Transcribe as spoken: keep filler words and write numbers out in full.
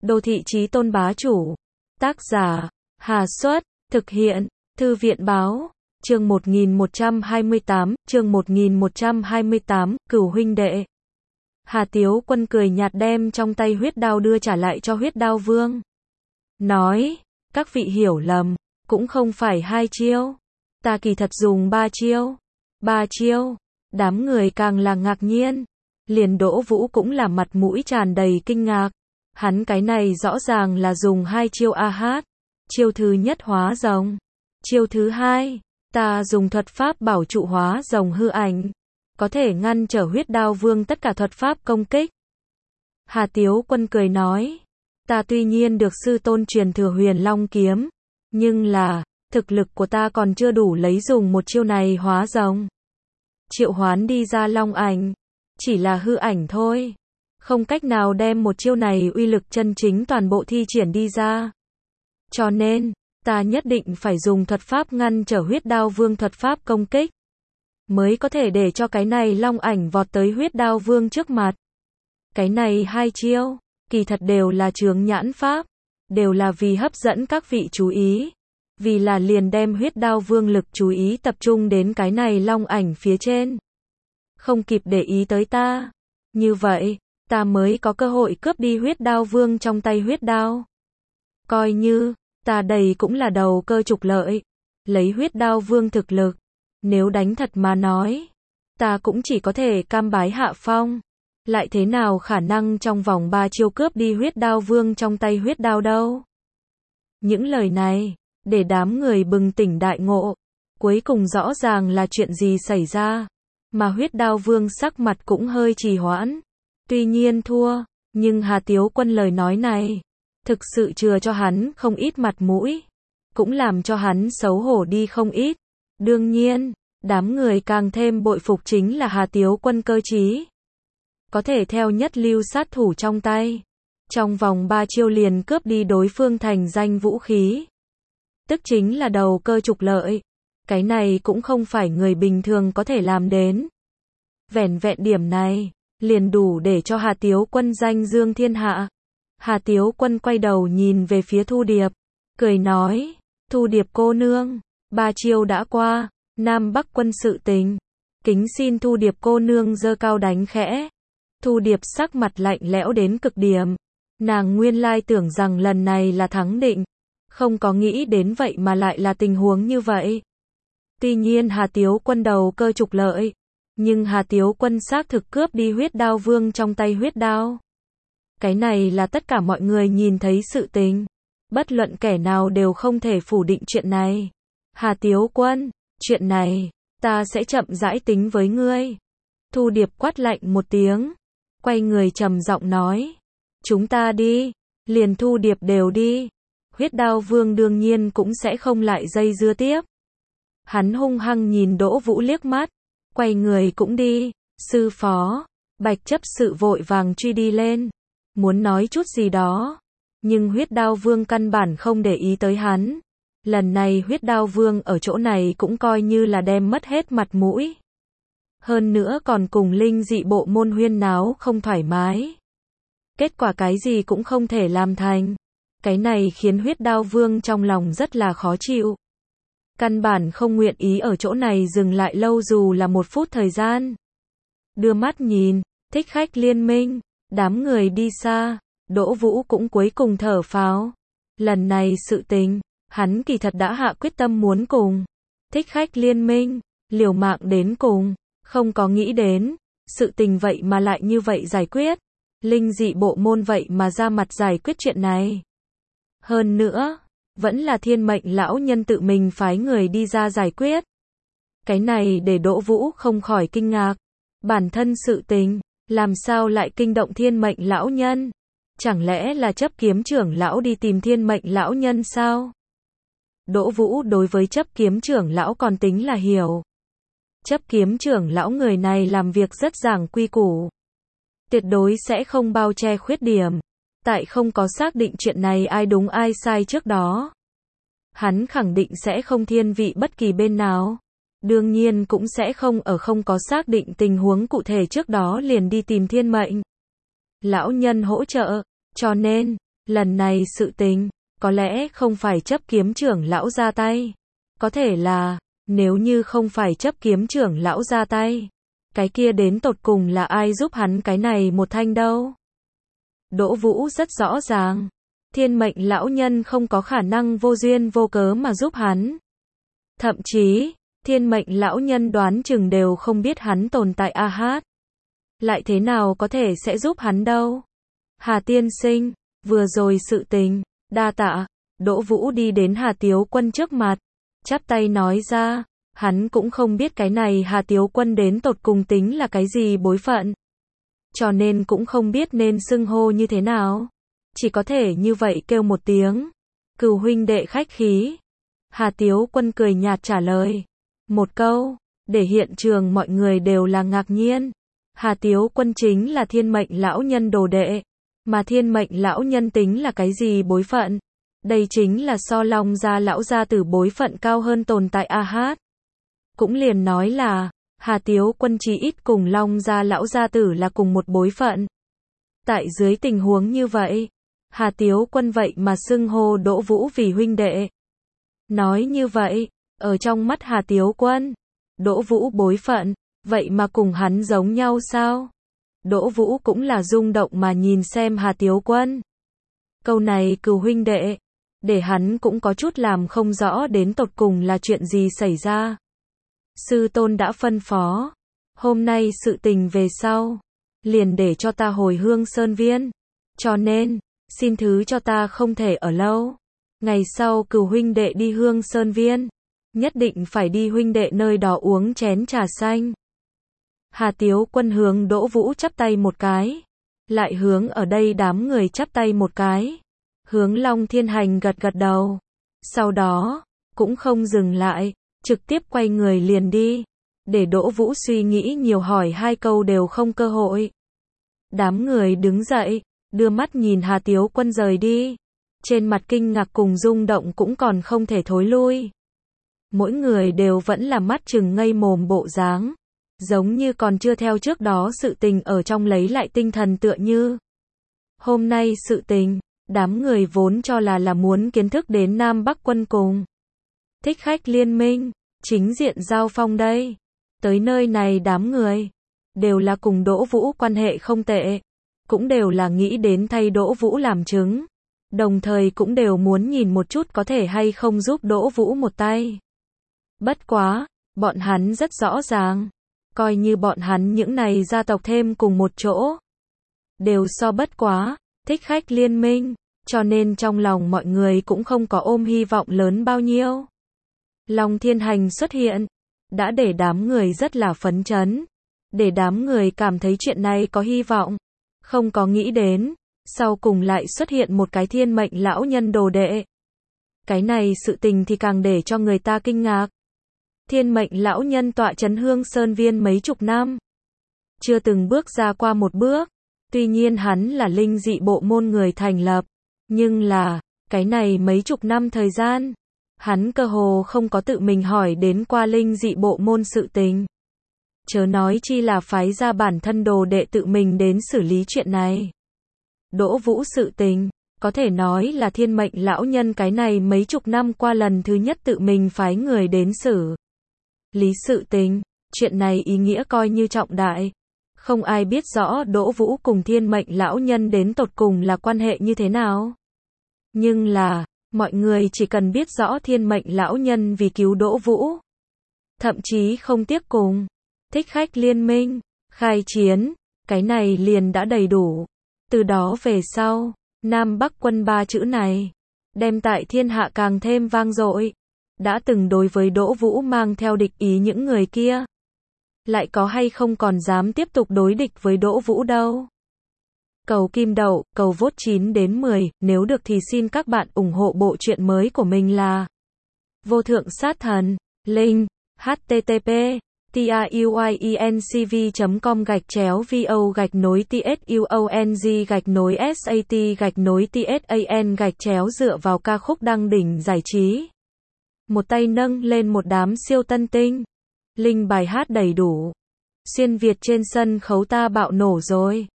Đô thị chí tôn bá chủ. Tác giả, Hà Xuất, thực hiện, Thư viện báo, chương một nghìn một trăm hai mươi tám, chương một nghìn một trăm hai mươi tám, Cửu huynh đệ. Hà Tiếu Quân cười nhạt đem trong tay huyết đao đưa trả lại cho huyết đao vương. Nói, các vị hiểu lầm, cũng không phải hai chiêu. Ta kỳ thật dùng ba chiêu. Ba chiêu, đám người càng là ngạc nhiên. Liền Đỗ Vũ cũng là mặt mũi tràn đầy kinh ngạc. Hắn cái này rõ ràng là dùng hai chiêu a hát. Chiêu thứ nhất hóa rồng. Chiêu thứ hai, ta dùng thuật pháp bảo trụ hóa rồng hư ảnh. Có thể ngăn trở huyết đao vương tất cả thuật pháp công kích. Hà Tiếu Quân cười nói, ta tuy nhiên được sư tôn truyền thừa Huyền Long kiếm, nhưng là, thực lực của ta còn chưa đủ lấy dùng một chiêu này hóa rồng. Triệu hoán đi ra long ảnh, chỉ là hư ảnh thôi. Không cách nào đem một chiêu này uy lực chân chính toàn bộ thi triển đi ra. Cho nên, ta nhất định phải dùng thuật pháp ngăn trở huyết đao vương thuật pháp công kích. Mới có thể để cho cái này long ảnh vọt tới huyết đao vương trước mặt. Cái này hai chiêu, kỳ thật đều là chướng nhãn pháp. Đều là vì hấp dẫn các vị chú ý. Vì là liền đem huyết đao vương lực chú ý tập trung đến cái này long ảnh phía trên. Không kịp để ý tới ta. Như vậy, ta mới có cơ hội cướp đi huyết đao vương trong tay huyết đao. Coi như, ta đầy cũng là đầu cơ trục lợi. Lấy huyết đao vương thực lực. Nếu đánh thật mà nói, ta cũng chỉ có thể cam bái hạ phong. Lại thế nào khả năng trong vòng ba chiêu cướp đi huyết đao vương trong tay huyết đao đâu. Những lời này, để đám người bừng tỉnh đại ngộ. Cuối cùng rõ ràng là chuyện gì xảy ra. Mà huyết đao vương sắc mặt cũng hơi trì hoãn. Tuy nhiên thua, nhưng Hà Tiếu Quân lời nói này, thực sự chừa cho hắn không ít mặt mũi. Cũng làm cho hắn xấu hổ đi không ít. Đương nhiên, đám người càng thêm bội phục chính là Hà Tiếu Quân cơ trí. Có thể theo nhất lưu sát thủ trong tay. Trong vòng ba chiêu liền cướp đi đối phương thành danh vũ khí. Tức chính là đầu cơ trục lợi. Cái này cũng không phải người bình thường có thể làm đến. Vẻn vẹn điểm này, liền đủ để cho Hà Tiếu Quân danh dương thiên hạ. Hà Tiếu Quân quay đầu nhìn về phía Thu Điệp. Cười nói, Thu Điệp cô nương. Ba chiêu đã qua, Nam Bắc quân sự tình. Kính xin Thu Điệp cô nương giơ cao đánh khẽ. Thu Điệp sắc mặt lạnh lẽo đến cực điểm. Nàng nguyên lai tưởng rằng lần này là thắng định. Không có nghĩ đến vậy mà lại là tình huống như vậy. Tuy nhiên Hà Tiếu Quân đầu cơ trục lợi. Nhưng Hà Tiếu Quân xác thực cướp đi huyết đao vương trong tay huyết đao. Cái này là tất cả mọi người nhìn thấy sự tình. Bất luận kẻ nào đều không thể phủ định chuyện này. Hà Tiếu Quân, chuyện này, ta sẽ chậm rãi tính với ngươi. Thu Điệp quát lạnh một tiếng. Quay người trầm giọng nói. Chúng ta đi. Liền Thu Điệp đều đi. Huyết đao vương đương nhiên cũng sẽ không lại dây dưa tiếp. Hắn hung hăng nhìn Đỗ Vũ liếc mắt. Quay người cũng đi. Sư phó. Bạch chấp sự vội vàng truy đi lên. Muốn nói chút gì đó. Nhưng huyết đao vương căn bản không để ý tới hắn. Lần này huyết đao vương ở chỗ này cũng coi như là đem mất hết mặt mũi. Hơn nữa còn cùng linh dị bộ môn huyên náo không thoải mái. Kết quả cái gì cũng không thể làm thành. Cái này khiến huyết đao vương trong lòng rất là khó chịu. Căn bản không nguyện ý ở chỗ này dừng lại lâu dù là một phút thời gian. Đưa mắt nhìn, thích khách liên minh, đám người đi xa, Đỗ Vũ cũng cuối cùng thở phào. Lần này sự tình, hắn kỳ thật đã hạ quyết tâm muốn cùng thích khách liên minh, liều mạng đến cùng, không có nghĩ đến, sự tình vậy mà lại như vậy giải quyết. Linh dị bộ môn vậy mà ra mặt giải quyết chuyện này. Hơn nữa, vẫn là thiên mệnh lão nhân tự mình phái người đi ra giải quyết. Cái này để Đỗ Vũ không khỏi kinh ngạc. Bản thân sự tình, làm sao lại kinh động thiên mệnh lão nhân? Chẳng lẽ là chấp kiếm trưởng lão đi tìm thiên mệnh lão nhân sao? Đỗ Vũ đối với chấp kiếm trưởng lão còn tính là hiểu. Chấp kiếm trưởng lão người này làm việc rất giảng quy củ. Tuyệt đối sẽ không bao che khuyết điểm. Tại không có xác định chuyện này ai đúng ai sai trước đó. Hắn khẳng định sẽ không thiên vị bất kỳ bên nào. Đương nhiên cũng sẽ không ở không có xác định tình huống cụ thể trước đó liền đi tìm thiên mệnh lão nhân hỗ trợ. Cho nên, Lần này sự tình, có lẽ không phải chấp kiếm trưởng lão ra tay. Có thể là, nếu như không phải chấp kiếm trưởng lão ra tay, cái kia đến tột cùng là ai giúp hắn cái này một thanh đâu. Đỗ Vũ rất rõ ràng, thiên mệnh lão nhân không có khả năng vô duyên vô cớ mà giúp hắn. Thậm chí, thiên mệnh lão nhân đoán chừng đều không biết hắn tồn tại a hát. Lại thế nào có thể sẽ giúp hắn đâu. Hà tiên sinh, vừa rồi sự tình, đa tạ. Đỗ Vũ đi đến Hà Tiếu Quân trước mặt, chắp tay nói ra, hắn cũng không biết cái này Hà Tiếu Quân đến tột cùng tính là cái gì bối phận. Cho nên cũng không biết nên xưng hô như thế nào. Chỉ có thể như vậy kêu một tiếng. Cửu huynh đệ khách khí. Hà Tiếu Quân cười nhạt trả lời. Một câu, để hiện trường mọi người đều là ngạc nhiên. Hà Tiếu Quân chính là thiên mệnh lão nhân đồ đệ. Mà thiên mệnh lão nhân tính là cái gì bối phận? Đây chính là so Long gia lão gia tử bối phận cao hơn tồn tại a hát. Cũng liền nói là, Hà Tiếu Quân chí ít cùng Long gia lão gia tử là cùng một bối phận. Tại dưới tình huống như vậy, Hà Tiếu Quân vậy mà xưng hô Đỗ Vũ vì huynh đệ. Nói như vậy, ở trong mắt Hà Tiếu Quân, Đỗ Vũ bối phận, vậy mà cùng hắn giống nhau sao? Đỗ Vũ cũng là rung động mà nhìn xem Hà Tiếu Quân. Câu này cừu huynh đệ, để hắn cũng có chút làm không rõ đến tột cùng là chuyện gì xảy ra. Sư tôn đã phân phó, hôm nay sự tình về sau, liền để cho ta hồi Hương Sơn Viên. Cho nên, xin thứ cho ta không thể ở lâu. Ngày sau cừu huynh đệ đi Hương Sơn Viên, nhất định phải đi huynh đệ nơi đó uống chén trà xanh. Hà Tiếu Quân hướng Đỗ Vũ chắp tay một cái, lại hướng ở đây đám người chắp tay một cái, hướng Long Thiên Hành gật gật đầu. Sau đó, cũng không dừng lại, trực tiếp quay người liền đi, để Đỗ Vũ suy nghĩ nhiều hỏi hai câu đều không cơ hội. Đám người đứng dậy, đưa mắt nhìn Hà Tiếu Quân rời đi, trên mặt kinh ngạc cùng rung động cũng còn không thể thối lui. Mỗi người đều vẫn là mắt trừng ngây mồm bộ dáng, giống như còn chưa theo trước đó sự tình ở trong lấy lại tinh thần tựa như. Hôm nay sự tình, đám người vốn cho là là muốn kiến thức đến Nam Bắc quân cùng Thích Khách liên minh, chính diện giao phong đây. Tới nơi này đám người, đều là cùng Đỗ Vũ quan hệ không tệ, cũng đều là nghĩ đến thay Đỗ Vũ làm chứng, đồng thời cũng đều muốn nhìn một chút có thể hay không giúp Đỗ Vũ một tay. Bất quá, bọn hắn rất rõ ràng, coi như bọn hắn những này gia tộc thêm cùng một chỗ, đều so bất quá Thích Khách liên minh, cho nên trong lòng mọi người cũng không có ôm hy vọng lớn bao nhiêu. Long Thiên Hành xuất hiện, đã để đám người rất là phấn chấn, để đám người cảm thấy chuyện này có hy vọng, không có nghĩ đến, sau cùng lại xuất hiện một cái thiên mệnh lão nhân đồ đệ. Cái này sự tình thì càng để cho người ta kinh ngạc. Thiên mệnh lão nhân tọa trấn Hương Sơn Viên mấy chục năm, chưa từng bước ra qua một bước, tuy nhiên hắn là linh dị bộ môn người thành lập, nhưng là, cái này mấy chục năm thời gian, hắn cơ hồ không có tự mình hỏi đến qua linh dị bộ môn sự tình. Chớ nói chi là phái ra bản thân đồ đệ tự mình đến xử lý chuyện này. Đỗ Vũ sự tình, có thể nói là thiên mệnh lão nhân cái này mấy chục năm qua lần thứ nhất tự mình phái người đến xử lý sự tình, chuyện này ý nghĩa coi như trọng đại. Không ai biết rõ Đỗ Vũ cùng thiên mệnh lão nhân đến tột cùng là quan hệ như thế nào. Nhưng là, mọi người chỉ cần biết rõ thiên mệnh lão nhân vì cứu Đỗ Vũ, thậm chí không tiếc cùng Thích Khách liên minh khai chiến, cái này liền đã đầy đủ. Từ đó về sau, Nam Bắc quân ba chữ này, đem tại thiên hạ càng thêm vang dội. Đã từng đối với Đỗ Vũ mang theo địch ý những người kia, lại có hay không còn dám tiếp tục đối địch với Đỗ Vũ đâu. Cầu kim đậu, cầu vote chín đến mười, nếu được thì xin các bạn ủng hộ bộ truyện mới của mình là Vô Thượng Sát Thần, link http truyencv chấm com gạch chéo vo gạch nối tsuong gạch nối sat gạch nối tsan gạch chéo dựa vào ca khúc đăng đỉnh giải trí. Một tay nâng lên một đám siêu tân tinh. Link bài hát đầy đủ. Xuyên Việt trên sân khấu ta bạo nổ rồi.